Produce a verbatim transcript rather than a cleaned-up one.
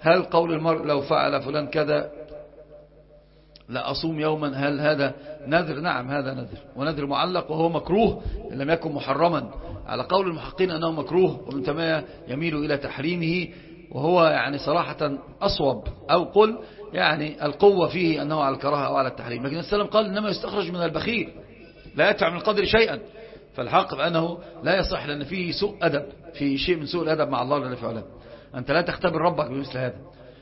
هل قول المرء لو فعل فلان كذا لا أصوم يوما، هل هذا نذر؟ نعم هذا نذر، ونذر معلق وهو مكروه إن لم يكن محرما، على قول المحقين أنه مكروه، ومن تما يميل إلى تحريمه، وهو يعني صراحة أصوب، أو قل يعني القوة فيه أنه على الكراهة أو على التحريم. لكن السلام قال إنما يستخرج من البخيل لا يدفع من القدر شيئا، فالحق بأنه لا يصح، لأن فيه سوء أدب، فيه شيء من سوء الأدب مع الله جل وعلا. أنت لا تختبر ربك بمثل هذا.